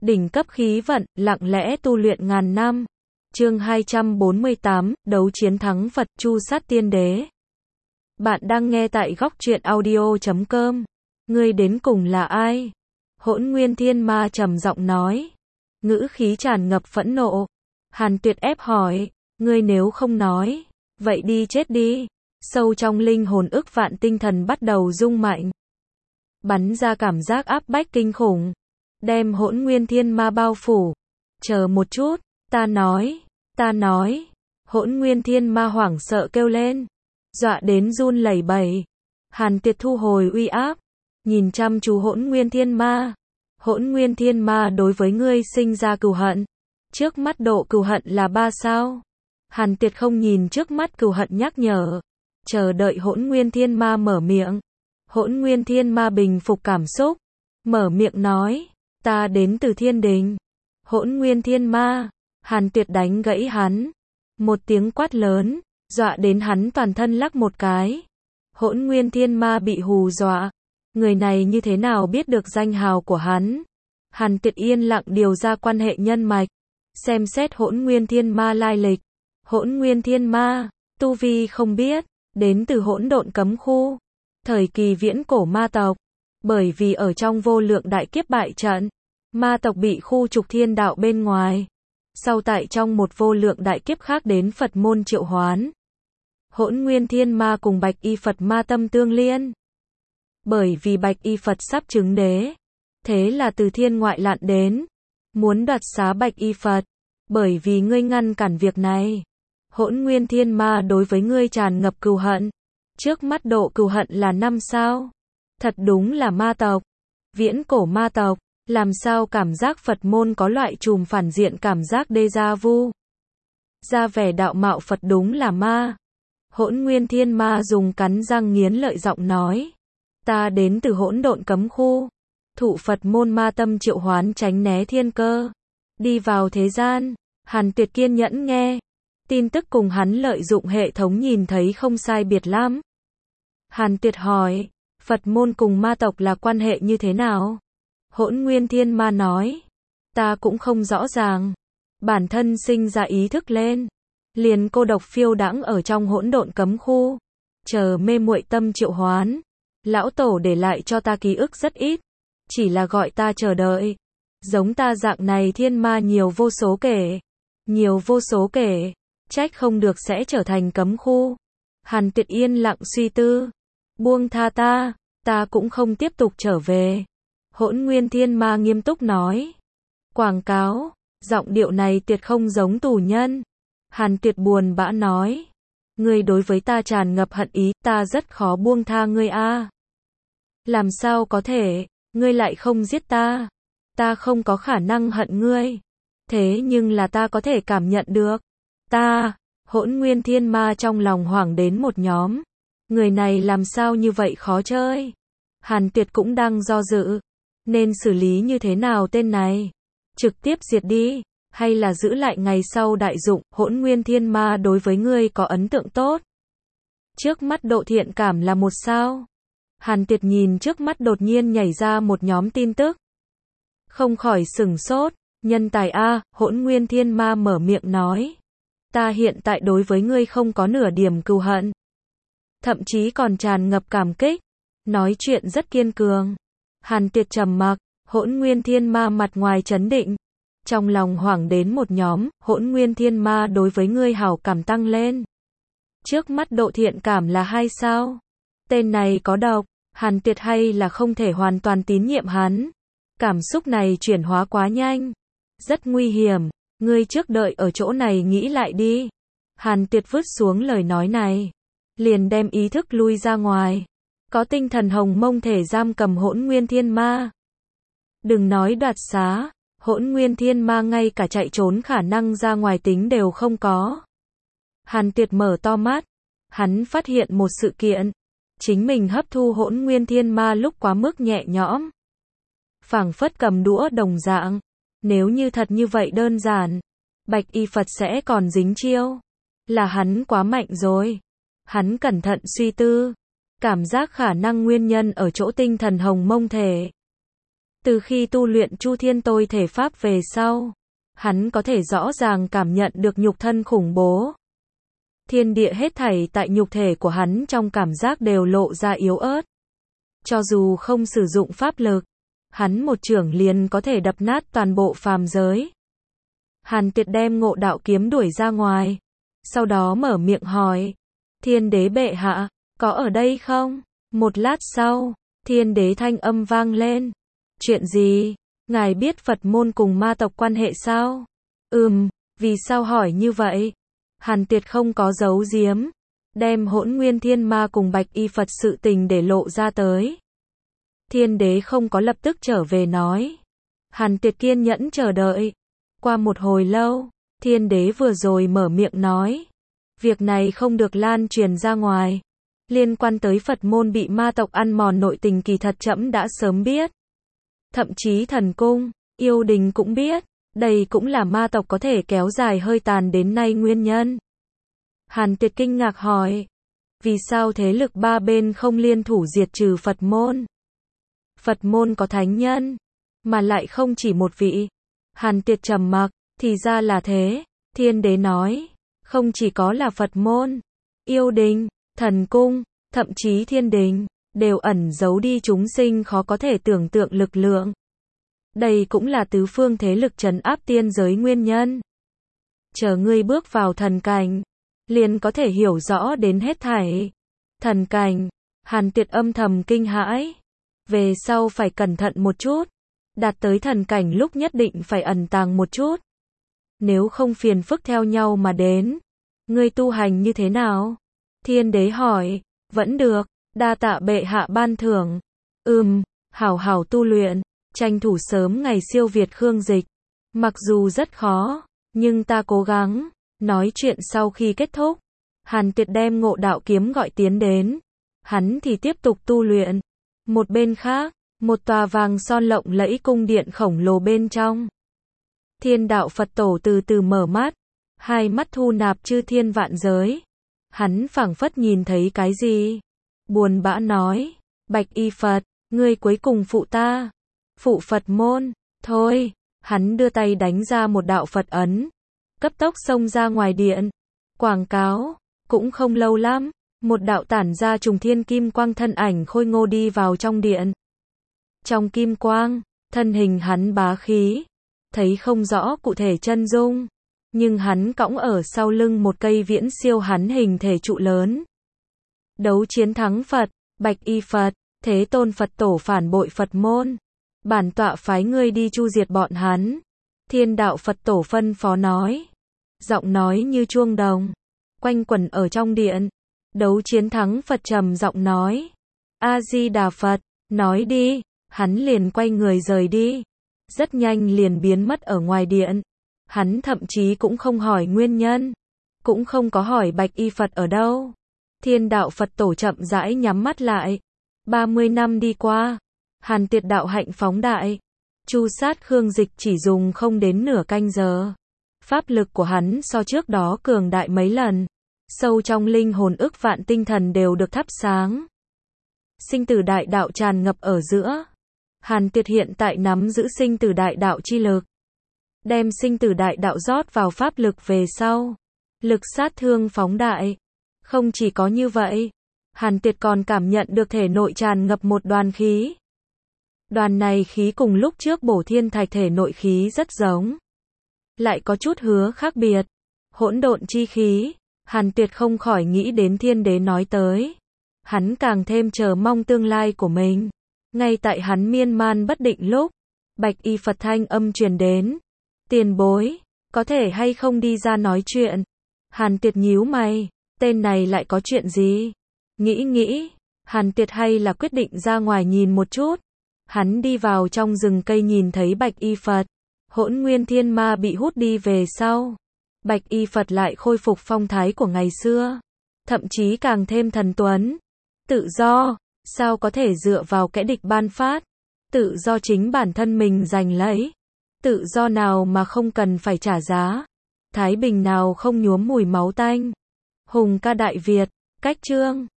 Đỉnh cấp khí vận, lặng lẽ tu luyện ngàn năm. Chương 248, đấu chiến thắng Phật, Chu sát tiên đế. Bạn đang nghe tại góc truyện audio.com. Ngươi đến cùng là ai? Hỗn Nguyên Thiên Ma trầm giọng nói. Ngữ khí tràn ngập phẫn nộ. Hàn Tuyệt ép hỏi, ngươi nếu không nói, vậy đi chết đi. Sâu trong linh hồn ức vạn tinh thần bắt đầu rung mạnh. Bắn ra cảm giác áp bách kinh khủng. Đem Hỗn Nguyên Thiên Ma bao phủ. Chờ một chút, ta nói. Hỗn Nguyên Thiên Ma hoảng sợ kêu lên. Dọa đến run lẩy bẩy. Hàn Tuyệt thu hồi uy áp. Nhìn chăm chú Hỗn Nguyên Thiên Ma. Hỗn Nguyên Thiên Ma đối với ngươi sinh ra cừu hận. Trước mắt độ cừu hận là 3 sao. Hàn Tuyệt không nhìn trước mắt cừu hận nhắc nhở. Chờ đợi Hỗn Nguyên Thiên Ma mở miệng. Hỗn Nguyên Thiên Ma bình phục cảm xúc. Mở miệng nói. Ta đến từ thiên đình. Hỗn Nguyên Thiên Ma. Hàn Tuyệt đánh gãy hắn. Một tiếng quát lớn. Dọa đến hắn toàn thân lắc một cái. Hỗn Nguyên Thiên Ma bị hù dọa. Người này như thế nào biết được danh hào của hắn? Hàn Tuyệt yên lặng điều ra quan hệ nhân mạch. Xem xét Hỗn Nguyên Thiên Ma lai lịch. Hỗn Nguyên Thiên Ma. Tu vi không biết. Đến từ hỗn độn cấm khu. Thời kỳ viễn cổ ma tộc. Bởi vì ở trong vô lượng đại kiếp bại trận. Ma tộc bị khu trục thiên đạo bên ngoài. Sau tại trong một vô lượng đại kiếp khác đến Phật môn triệu hoán. Hỗn Nguyên Thiên Ma cùng Bạch Y Phật ma tâm tương liên. Bởi vì Bạch Y Phật sắp chứng đế. Thế là từ thiên ngoại lặn đến. Muốn đoạt xá Bạch Y Phật. Bởi vì ngươi ngăn cản việc này. Hỗn Nguyên Thiên Ma đối với ngươi tràn ngập cừu hận. Trước mắt độ cừu hận là 5 sao. Thật đúng là ma tộc. Viễn cổ ma tộc. Làm sao cảm giác Phật môn có loại trùm phản diện cảm giác déjà vu. Ra vẻ đạo mạo Phật đúng là ma. Hỗn Nguyên Thiên Ma dùng cắn răng nghiến lợi giọng nói. Ta đến từ hỗn độn cấm khu. Thụ Phật môn ma tâm triệu hoán tránh né thiên cơ. Đi vào thế gian. Hàn Tuyệt kiên nhẫn nghe. Tin tức cùng hắn lợi dụng hệ thống nhìn thấy không sai biệt lắm. Hàn Tuyệt hỏi. Phật môn cùng ma tộc là quan hệ như thế nào? Hỗn Nguyên Thiên Ma nói. Ta cũng không rõ ràng. Bản thân sinh ra ý thức lên. Liền cô độc phiêu đãng ở trong hỗn độn cấm khu. Chờ mê muội tâm triệu hoán. Lão Tổ để lại cho ta ký ức rất ít. Chỉ là gọi ta chờ đợi. Giống ta dạng này thiên ma nhiều vô số kể. Nhiều vô số kể. Trách không được sẽ trở thành cấm khu. Hàn Tuyệt yên lặng suy tư. Buông tha ta. Ta cũng không tiếp tục trở về. Hỗn Nguyên Thiên Ma nghiêm túc nói. Quảng cáo. Giọng điệu này tuyệt không giống tù nhân. Hàn Tuyệt buồn bã nói. Ngươi đối với ta tràn ngập hận ý. Ta rất khó buông tha ngươi a. Làm sao có thể. Ngươi lại không giết ta. Ta không có khả năng hận ngươi. Thế nhưng là ta có thể cảm nhận được. Hỗn Nguyên Thiên Ma trong lòng hoảng đến một nhóm. Người này làm sao như vậy khó chơi. Hàn Tuyệt cũng đang do dự. Nên xử lý như thế nào tên này? Trực tiếp diệt đi. Hay là giữ lại ngày sau đại dụng? Hỗn Nguyên Thiên Ma đối với ngươi có ấn tượng tốt. Trước mắt độ thiện cảm là 1 sao. Hàn Tuyệt nhìn trước mắt đột nhiên nhảy ra một nhóm tin tức. Không khỏi sửng sốt. Nhân tài a. Hỗn Nguyên Thiên Ma mở miệng nói. Ta hiện tại đối với ngươi không có nửa điểm cừu hận. Thậm chí còn tràn ngập cảm kích. Nói chuyện rất kiên cường. Hàn Tuyệt trầm mặc. Hỗn Nguyên Thiên Ma mặt ngoài trấn định. Trong lòng hoảng đến một nhóm. Hỗn Nguyên Thiên Ma đối với ngươi hảo cảm tăng lên. Trước mắt độ thiện cảm là 2 sao. Tên này có độc. Hàn Tuyệt hay là không thể hoàn toàn tín nhiệm hắn. Cảm xúc này chuyển hóa quá nhanh. Rất nguy hiểm. Ngươi trước đợi ở chỗ này nghĩ lại đi. Hàn Tuyệt vứt xuống lời nói này. Liền đem ý thức lui ra ngoài. Có tinh thần hồng mông thể giam cầm Hỗn Nguyên Thiên Ma. Đừng nói đoạt xá. Hỗn Nguyên Thiên Ma ngay cả chạy trốn khả năng ra ngoài tính đều không có. Hàn Tuyệt mở to mắt. Hắn phát hiện một sự kiện. Chính mình hấp thu Hỗn Nguyên Thiên Ma lúc quá mức nhẹ nhõm. Phảng phất cầm đũa đồng dạng. Nếu như thật như vậy đơn giản. Bạch Y Phật sẽ còn dính chiêu. Là hắn quá mạnh rồi. Hắn cẩn thận suy tư. Cảm giác khả năng nguyên nhân ở chỗ tinh thần hồng mông thể. Từ khi tu luyện Chu Thiên Tôi thể pháp về sau, hắn có thể rõ ràng cảm nhận được nhục thân khủng bố. Thiên địa hết thảy tại nhục thể của hắn trong cảm giác đều lộ ra yếu ớt. Cho dù không sử dụng pháp lực, hắn một chưởng liền có thể đập nát toàn bộ phàm giới. Hàn Tuyệt đem Ngộ Đạo kiếm đuổi ra ngoài, sau đó mở miệng hỏi, Thiên đế bệ hạ, có ở đây không? Một lát sau, Thiên đế thanh âm vang lên. Chuyện gì? Ngài biết Phật môn cùng ma tộc quan hệ sao? Vì sao hỏi như vậy? Hàn Tuyệt không có giấu giếm, đem Hỗn Nguyên Thiên Ma cùng Bạch Y Phật sự tình để lộ ra tới. Thiên đế không có lập tức trở về nói. Hàn Tuyệt kiên nhẫn chờ đợi. Qua một hồi lâu, thiên đế vừa rồi mở miệng nói. Việc này không được lan truyền ra ngoài. Liên quan tới Phật môn bị ma tộc ăn mòn nội tình kỳ thật trẫm đã sớm biết. Thậm chí thần cung, yêu đình cũng biết. Đây cũng là ma tộc có thể kéo dài hơi tàn đến nay nguyên nhân. Hàn Tuyệt kinh ngạc hỏi. Vì sao thế lực ba bên không liên thủ diệt trừ Phật môn? Phật môn có thánh nhân, mà lại không chỉ một vị. Hàn Tuyệt trầm mặc, thì ra là thế. Thiên đế nói, không chỉ có là Phật môn, yêu đình, thần cung, thậm chí thiên đình, đều ẩn giấu đi chúng sinh khó có thể tưởng tượng lực lượng. Đây cũng là tứ phương thế lực trấn áp tiên giới nguyên nhân. Chờ ngươi bước vào thần cảnh, liền có thể hiểu rõ đến hết thảy. Thần cảnh, Hàn Tuyệt âm thầm kinh hãi. Về sau phải cẩn thận một chút. Đạt tới thần cảnh lúc nhất định phải ẩn tàng một chút. Nếu không phiền phức theo nhau mà đến. Ngươi tu hành như thế nào? Thiên đế hỏi. Vẫn được, đa tạ bệ hạ ban thưởng. Hảo hảo tu luyện, tranh thủ sớm ngày siêu việt Khương Dịch. Mặc dù rất khó, nhưng ta cố gắng. Nói chuyện sau khi kết thúc, Hàn Tuyệt đem Ngộ Đạo kiếm gọi tiến đến. Hắn thì tiếp tục tu luyện. Một bên khác, một tòa vàng son lộng lẫy cung điện khổng lồ bên trong. Thiên đạo Phật tổ từ từ mở mắt, hai mắt thu nạp chư thiên vạn giới. Hắn phảng phất nhìn thấy cái gì? Buồn bã nói, Bạch Y Phật, ngươi cuối cùng phụ ta. Phụ Phật môn, thôi. Hắn đưa tay đánh ra một đạo Phật ấn, cấp tốc xông ra ngoài điện. Quảng cáo, cũng không lâu lắm, một đạo tản ra trùng thiên kim quang thân ảnh khôi ngô đi vào trong điện. Trong kim quang, thân hình hắn bá khí, thấy không rõ cụ thể chân dung, nhưng hắn cõng ở sau lưng một cây viễn siêu hắn hình thể trụ lớn. Đấu chiến thắng Phật, Bạch Y Phật, Thế Tôn Phật tổ phản bội Phật môn. Bản tọa phái ngươi đi chu diệt bọn hắn. Thiên đạo Phật tổ phân phó nói. Giọng nói như chuông đồng, quanh quẩn ở trong điện. Đấu chiến thắng Phật trầm giọng nói. A-di-đà Phật, nói đi. Hắn liền quay người rời đi. Rất nhanh liền biến mất ở ngoài điện. Hắn thậm chí cũng không hỏi nguyên nhân. Cũng không có hỏi Bạch Y Phật ở đâu. Thiên đạo Phật tổ chậm rãi nhắm mắt lại. 30 năm đi qua. Hàn Tuyệt đạo hạnh phóng đại. Chu sát Khương Dịch chỉ dùng không đến nửa canh giờ. Pháp lực của hắn so trước đó cường đại mấy lần. Sâu trong linh hồn ức vạn tinh thần đều được thắp sáng. Sinh tử đại đạo tràn ngập ở giữa. Hàn Tuyệt hiện tại nắm giữ sinh tử đại đạo chi lực. Đem sinh tử đại đạo rót vào pháp lực về sau. Lực sát thương phóng đại. Không chỉ có như vậy, Hàn Tuyệt còn cảm nhận được thể nội tràn ngập một đoàn khí. Đoàn này khí cùng lúc trước Bổ Thiên Thạch thể nội khí rất giống. Lại có chút hứa khác biệt. Hỗn độn chi khí. Hàn Tuyệt không khỏi nghĩ đến thiên đế nói tới. Hắn càng thêm chờ mong tương lai của mình. Ngay tại hắn miên man bất định lúc, Bạch Y Phật thanh âm truyền đến. Tiền bối, có thể hay không đi ra nói chuyện? Hàn Tuyệt nhíu mày, tên này lại có chuyện gì? Nghĩ, Hàn Tuyệt hay là quyết định ra ngoài nhìn một chút. Hắn đi vào trong rừng cây nhìn thấy Bạch Y Phật. Hỗn Nguyên Thiên Ma bị hút đi về sau. Bạch Y Phật lại khôi phục phong thái của ngày xưa. Thậm chí càng thêm thần tuấn. Tự do, sao có thể dựa vào kẻ địch ban phát? Tự do chính bản thân mình giành lấy. Tự do nào mà không cần phải trả giá? Thái bình nào không nhuốm mùi máu tanh? Hùng ca Đại Việt, cách chương